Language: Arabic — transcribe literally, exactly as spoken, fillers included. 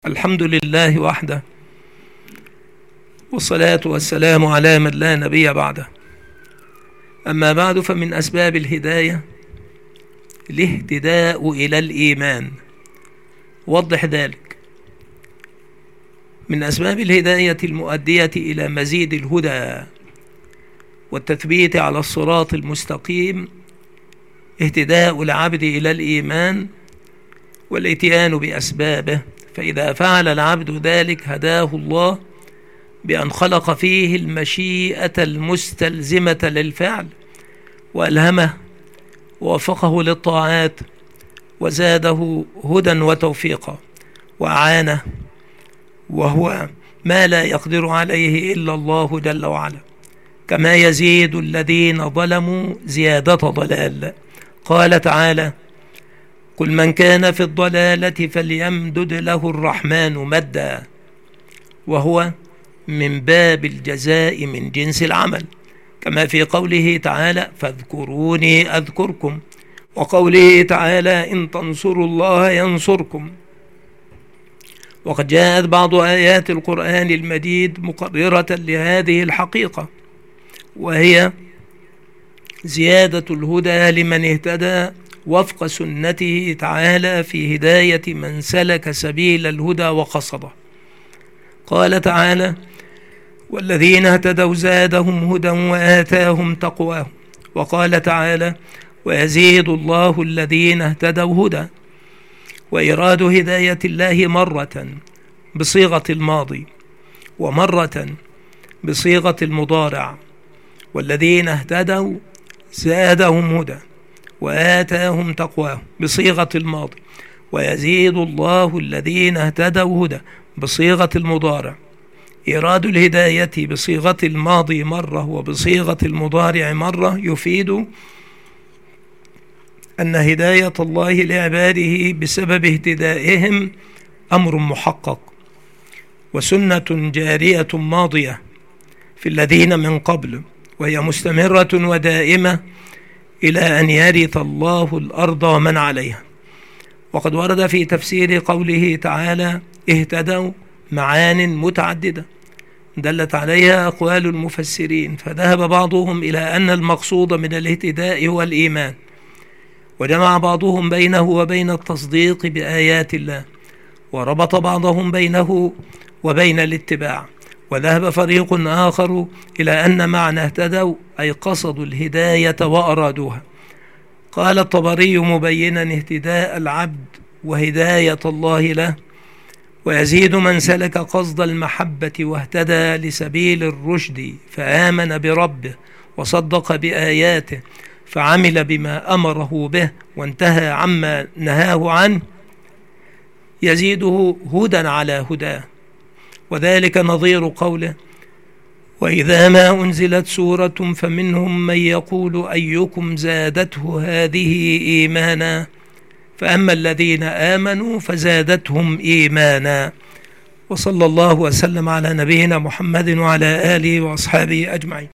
الحمد لله وحده، والصلاة والسلام على من لا نبي بعده. أما بعد، فمن أسباب الهداية الاهتداء إلى الإيمان. وضح ذلك. من أسباب الهداية المؤدية إلى مزيد الهدى والتثبيت على الصراط المستقيم اهتداء العبد إلى الإيمان والإتيان بأسبابه، فإذا فعل العبد ذلك هداه الله بأن خلق فيه المشيئة المستلزمة للفعل، وألهمه ووفقه للطاعات، وزاده هدى وتوفيقا، وأعانه، وهو ما لا يقدر عليه إلا الله جل وعلا. كما يزيد الذين ظلموا زيادة ضلال. قال تعالى: قل من كان في الضلالة فليمدد له الرحمن مدا، وهو من باب الجزاء من جنس العمل، كما في قوله تعالى: فاذكروني أذكركم، وقوله تعالى: إن تنصروا الله ينصركم. وقد جاءت بعض آيات القرآن المجيد مقررة لهذه الحقيقة، وهي زيادة الهدى لمن اهتدى وفق سنته تعالى في هداية من سلك سبيل الهدى وقصده. قال تعالى: والذين اهتدوا زادهم هدى وآتاهم تقواهم. وقال تعالى: ويزيد الله الذين اهتدوا هدى. وإراد هداية الله مرة بصيغة الماضي، ومرة بصيغة المضارع. والذين اهتدوا زادهم هدى وآتاهم تقواهم بصيغة الماضي، ويزيد الله الذين اهتدوا هدى بصيغة المضارع. إيراد الهداية بصيغة الماضي مرة وبصيغة المضارع مرة يفيد أن هداية الله لعباده بسبب اهتدائهم أمر محقق، وسنة جارية ماضية في الذين من قبل، وهي مستمرة ودائمة إلى أن يرث الله الأرض ومن عليها. وقد ورد في تفسير قوله تعالى: اهتدوا معان متعددة دلت عليها أقوال المفسرين، فذهب بعضهم إلى أن المقصود من الاهتداء هو الإيمان، وجمع بعضهم بينه وبين التصديق بآيات الله، وربط بعضهم بينه وبين الاتباع. وذهب فريق آخر إلى أن معنى اهتدوا أي قصدوا الهداية وأرادوها. قال الطبري مبينا اهتداء العبد وهداية الله له: ويزيد من سلك قصد المحبة واهتدى لسبيل الرشد فآمن بربه وصدق بآياته فعمل بما أمره به وانتهى عما نهاه عنه، يزيده هدى على هداه. وذلك نظير قوله: وإذا ما أنزلت سورة فمنهم من يقول أيكم زادته هذه إيمانا، فأما الذين آمنوا فزادتهم إيمانا. وصلى الله وسلم على نبينا محمد وعلى آله وأصحابه أجمعين.